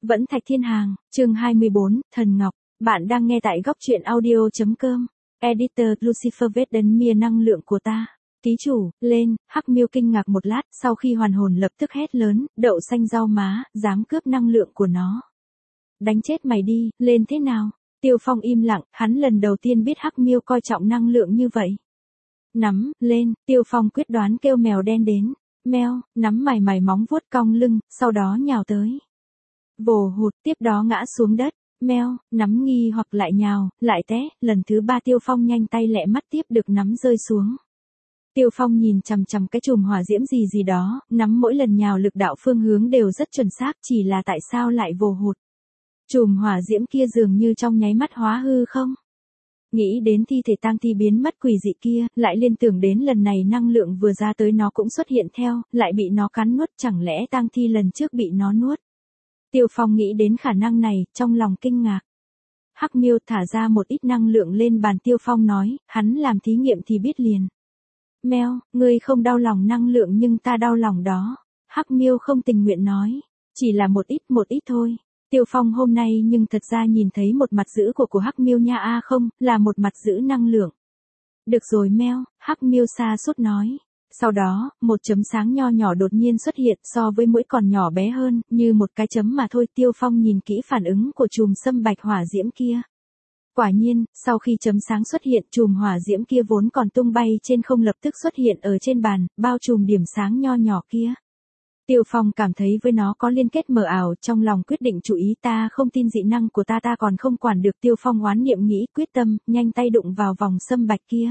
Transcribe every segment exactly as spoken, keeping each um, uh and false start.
Vẫn Thạch Thiên Hàng, chương hai mươi bốn, Thần Ngọc. Bạn đang nghe tại góc truyện audio.com. Editor Lucifer Vedemir năng lượng của ta. Ký chủ, lên, Hắc Miêu kinh ngạc một lát, sau khi hoàn hồn lập tức hét lớn, đậu xanh rau má, dám cướp năng lượng của nó. Đánh chết mày đi, lên thế nào? Tiêu Phong im lặng, hắn lần đầu tiên biết Hắc Miêu coi trọng năng lượng như vậy. Nắm, lên, Tiêu Phong quyết đoán kêu mèo đen đến. Mèo, nắm mày mày móng vuốt cong lưng, sau đó nhào tới. Vồ hụt, tiếp đó ngã xuống đất. Mèo, nắm nghi hoặc lại nhào, lại té, lần thứ ba Tiêu Phong nhanh tay lẹ mắt tiếp được nắm rơi xuống. Tiêu Phong nhìn chằm chằm cái chùm hỏa diễm gì gì đó, nắm mỗi lần nhào lực đạo phương hướng đều rất chuẩn xác, chỉ là tại sao lại vồ hụt. Chùm hỏa diễm kia dường như trong nháy mắt hóa hư không? Nghĩ đến thi thể tang thi biến mất quỷ dị kia, lại liên tưởng đến lần này năng lượng vừa ra tới nó cũng xuất hiện theo, lại bị nó cắn nuốt, chẳng lẽ tang thi lần trước bị nó nuốt. Tiêu Phong nghĩ đến khả năng này, trong lòng kinh ngạc. Hắc Miêu thả ra một ít năng lượng lên bàn. Tiêu Phong nói, hắn làm thí nghiệm thì biết liền. Mèo, ngươi không đau lòng năng lượng nhưng ta đau lòng đó. Hắc Miêu không tình nguyện nói, chỉ là một ít một ít thôi. Tiêu Phong hôm nay nhưng thật ra nhìn thấy một mặt dữ của của Hắc Miêu nha. A à không, là một mặt dữ năng lượng. Được rồi mèo, Hắc Miêu xa sút nói. Sau đó, một chấm sáng nho nhỏ đột nhiên xuất hiện, so với mũi còn nhỏ bé hơn, như một cái chấm mà thôi. Tiêu Phong nhìn kỹ phản ứng của chùm sâm bạch hỏa diễm kia. Quả nhiên, sau khi chấm sáng xuất hiện, chùm hỏa diễm kia vốn còn tung bay trên không lập tức xuất hiện ở trên bàn, bao trùm điểm sáng nho nhỏ kia. Tiêu Phong cảm thấy với nó có liên kết mờ ảo, trong lòng quyết định chú ý, ta không tin dị năng của ta ta còn không quản được. Tiêu Phong oán niệm nghĩ, quyết tâm, nhanh tay đụng vào vòng sâm bạch kia.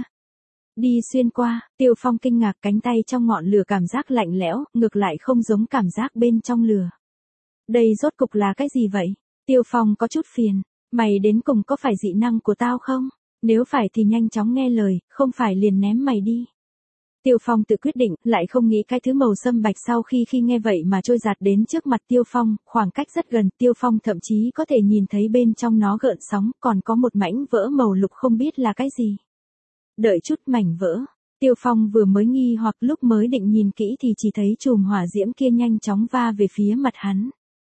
Đi xuyên qua, Tiêu Phong kinh ngạc, cánh tay trong ngọn lửa cảm giác lạnh lẽo, ngược lại không giống cảm giác bên trong lửa. Đây rốt cục là cái gì vậy? Tiêu Phong có chút phiền, mày đến cùng có phải dị năng của tao không? Nếu phải thì nhanh chóng nghe lời, không phải liền ném mày đi. Tiêu Phong tự quyết định, lại không nghĩ cái thứ màu sâm bạch sau khi khi nghe vậy mà trôi giạt đến trước mặt Tiêu Phong, khoảng cách rất gần, Tiêu Phong thậm chí có thể nhìn thấy bên trong nó gợn sóng, còn có một mảnh vỡ màu lục không biết là cái gì. Đợi chút, mảnh vỡ. Tiêu Phong vừa mới nghi hoặc lúc mới định nhìn kỹ thì chỉ thấy chùm hỏa diễm kia nhanh chóng va về phía mặt hắn.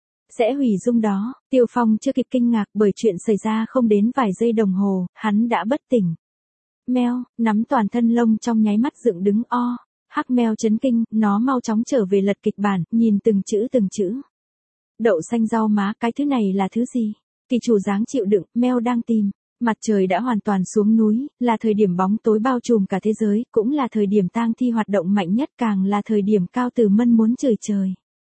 Sẽ hủy dung đó. Tiêu Phong chưa kịp kinh ngạc bởi chuyện xảy ra không đến vài giây đồng hồ, hắn đã bất tỉnh. Mèo, nắm toàn thân lông trong nháy mắt dựng đứng o. Hắc Mèo chấn kinh, nó mau chóng trở về lật kịch bản, nhìn từng chữ từng chữ. Đậu xanh rau má, cái thứ này là thứ gì? Kỳ chủ dáng chịu đựng, Mèo đang tìm. Mặt trời đã hoàn toàn xuống núi, là thời điểm bóng tối bao trùm cả thế giới, cũng là thời điểm tang thi hoạt động mạnh nhất, càng là thời điểm Cao Tử Mân muốn chửi trời.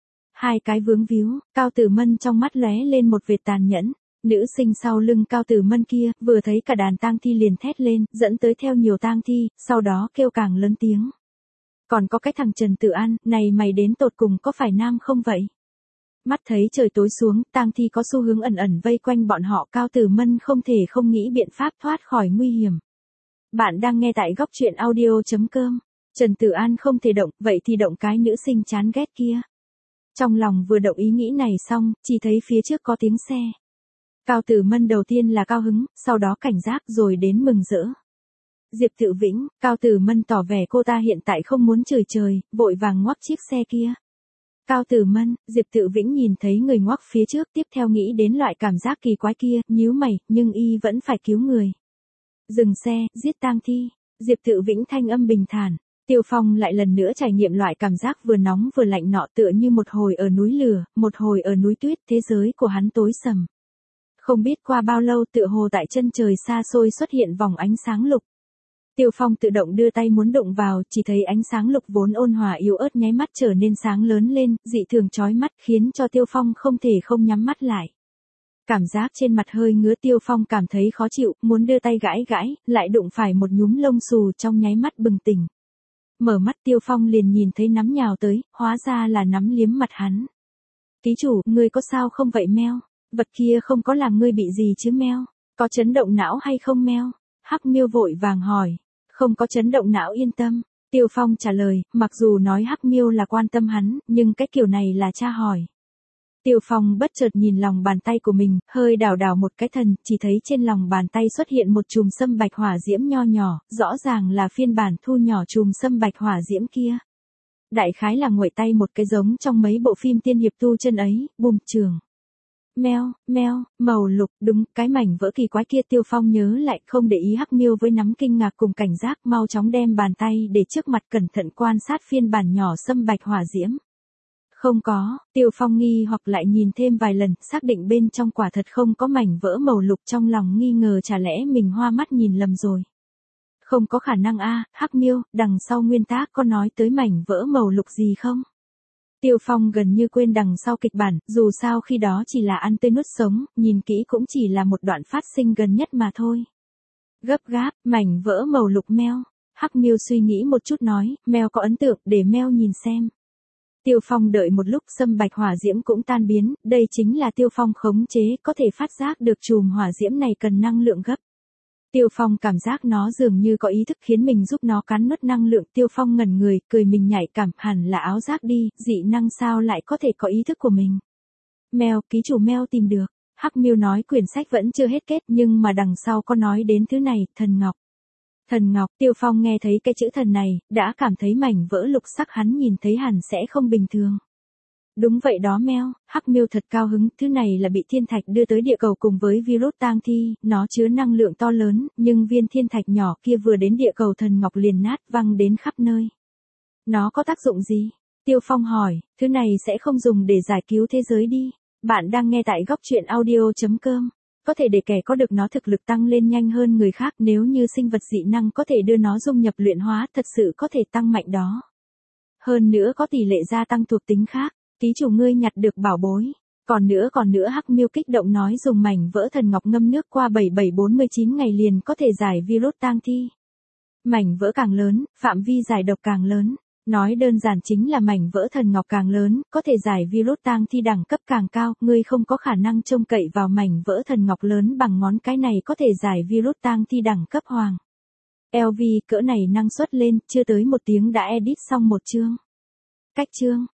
Hai cái vướng víu, Cao Tử Mân trong mắt lóe lên một vệt tàn nhẫn. Nữ sinh sau lưng Cao Tử Mân kia, vừa thấy cả đàn tang thi liền thét lên, dẫn tới theo nhiều tang thi, sau đó kêu càng lớn tiếng. Còn có cái thằng Trần Tự An, này mày đến tột cùng có phải nam không vậy? Mắt thấy trời tối xuống, tang thi có xu hướng ẩn ẩn vây quanh bọn họ, Cao Tử Mân không thể không nghĩ biện pháp thoát khỏi nguy hiểm. Bạn đang nghe tại góc truyện audio.com. Trần Tử An không thể động, vậy thì động cái nữ sinh chán ghét kia. Trong lòng vừa động ý nghĩ này xong, chỉ thấy phía trước có tiếng xe. Cao Tử Mân đầu tiên là cao hứng, sau đó cảnh giác rồi đến mừng rỡ. Diệp Tự Vĩnh, Cao Tử Mân tỏ vẻ cô ta hiện tại không muốn chửi trời, vội vàng ngoắc chiếc xe kia. Cao Tử Mân, Diệp Tự Vĩnh nhìn thấy người ngoắc phía trước, tiếp theo nghĩ đến loại cảm giác kỳ quái kia, nhíu mày, nhưng y vẫn phải cứu người. Dừng xe, giết tang thi. Diệp Tự Vĩnh thanh âm bình thản. Tiêu Phong lại lần nữa trải nghiệm loại cảm giác vừa nóng vừa lạnh nọ, tựa như một hồi ở núi lửa, một hồi ở núi tuyết, thế giới của hắn tối sầm. Không biết qua bao lâu, tựa hồ tại chân trời xa xôi xuất hiện vòng ánh sáng lục. Tiêu Phong tự động đưa tay muốn đụng vào, chỉ thấy ánh sáng lục vốn ôn hòa yếu ớt nháy mắt trở nên sáng lớn lên, dị thường chói mắt, khiến cho Tiêu Phong không thể không nhắm mắt lại. Cảm giác trên mặt hơi ngứa, Tiêu Phong cảm thấy khó chịu, muốn đưa tay gãi gãi, lại đụng phải một nhúm lông xù, trong nháy mắt bừng tỉnh. Mở mắt Tiêu Phong liền nhìn thấy nắm nhào tới, hóa ra là nắm liếm mặt hắn. Ký chủ, ngươi có sao không vậy Mèo? Vật kia không có làm ngươi bị gì chứ Mèo? Có chấn động não hay không Mèo? Hắc Miêu vội vàng hỏi. Không có chấn động não, yên tâm. Tiêu Phong trả lời, mặc dù nói Hắc Miêu là quan tâm hắn, nhưng cái kiểu này là tra hỏi. Tiêu Phong bất chợt nhìn lòng bàn tay của mình, hơi đảo đảo một cái thần, chỉ thấy trên lòng bàn tay xuất hiện một chùm sâm bạch hỏa diễm nho nhỏ, rõ ràng là phiên bản thu nhỏ chùm sâm bạch hỏa diễm kia. Đại khái là nguội tay một cái giống trong mấy bộ phim tiên hiệp tu chân ấy, bùm trường. Meo, meo, màu lục, đúng, cái mảnh vỡ kỳ quái kia Tiêu Phong nhớ lại không để ý Hắc Miêu với nắm kinh ngạc cùng cảnh giác mau chóng đem bàn tay để trước mặt cẩn thận quan sát phiên bản nhỏ sâm bạch hỏa diễm. Không có, Tiêu Phong nghi hoặc lại nhìn thêm vài lần, xác định bên trong quả thật không có mảnh vỡ màu lục trong lòng nghi ngờ chả lẽ mình hoa mắt nhìn lầm rồi. Không có khả năng a, Hắc Miêu, đằng sau nguyên tác có nói tới mảnh vỡ màu lục gì không? Tiêu Phong gần như quên đằng sau kịch bản, dù sao khi đó chỉ là ăn tươi nuốt sống, nhìn kỹ cũng chỉ là một đoạn phát sinh gần nhất mà thôi. Gấp gáp, mảnh vỡ màu lục Meo. Hắc Miêu suy nghĩ một chút nói, Meo có ấn tượng, để Meo nhìn xem. Tiêu Phong đợi một lúc sâm bạch hỏa diễm cũng tan biến, đây chính là Tiêu Phong khống chế, có thể phát giác được chùm hỏa diễm này cần năng lượng gấp. Tiêu Phong cảm giác nó dường như có ý thức khiến mình giúp nó cắn nuốt năng lượng. Tiêu Phong ngẩn người, cười mình nhạy cảm, hẳn là áo giáp đi, dị năng sao lại có thể có ý thức của mình. Meo, ký chủ Meo tìm được. Hắc Miêu nói quyển sách vẫn chưa hết kết nhưng mà đằng sau có nói đến thứ này, thần ngọc. Thần ngọc, Tiêu Phong nghe thấy cái chữ thần này, đã cảm thấy mảnh vỡ lục sắc hắn nhìn thấy hẳn sẽ không bình thường. Đúng vậy đó Meo, Hắc Miêu thật cao hứng, thứ này là bị thiên thạch đưa tới địa cầu cùng với virus tang thi, nó chứa năng lượng to lớn, nhưng viên thiên thạch nhỏ kia vừa đến địa cầu thần ngọc liền nát văng đến khắp nơi. Nó có tác dụng gì? Tiêu Phong hỏi, thứ này sẽ không dùng để giải cứu thế giới đi. Bạn đang nghe tại góc truyện audio chấm com. Có thể để kẻ có được nó thực lực tăng lên nhanh hơn người khác, nếu như sinh vật dị năng có thể đưa nó dung nhập luyện hóa, thật sự có thể tăng mạnh đó. Hơn nữa có tỷ lệ gia tăng thuộc tính khác. Ký chủ ngươi nhặt được bảo bối. Còn nữa còn nữa Hắc Miêu kích động nói dùng mảnh vỡ thần ngọc ngâm nước qua bảy bảy bốn mươi chín ngày liền có thể giải virus tang thi. Mảnh vỡ càng lớn, phạm vi giải độc càng lớn. Nói đơn giản chính là mảnh vỡ thần ngọc càng lớn, có thể giải virus tang thi đẳng cấp càng cao. Ngươi không có khả năng trông cậy vào mảnh vỡ thần ngọc lớn bằng ngón cái này có thể giải virus tang thi đẳng cấp hoàng. lờ vê cỡ này năng suất lên, chưa tới một tiếng đã edit xong một chương. Cách chương.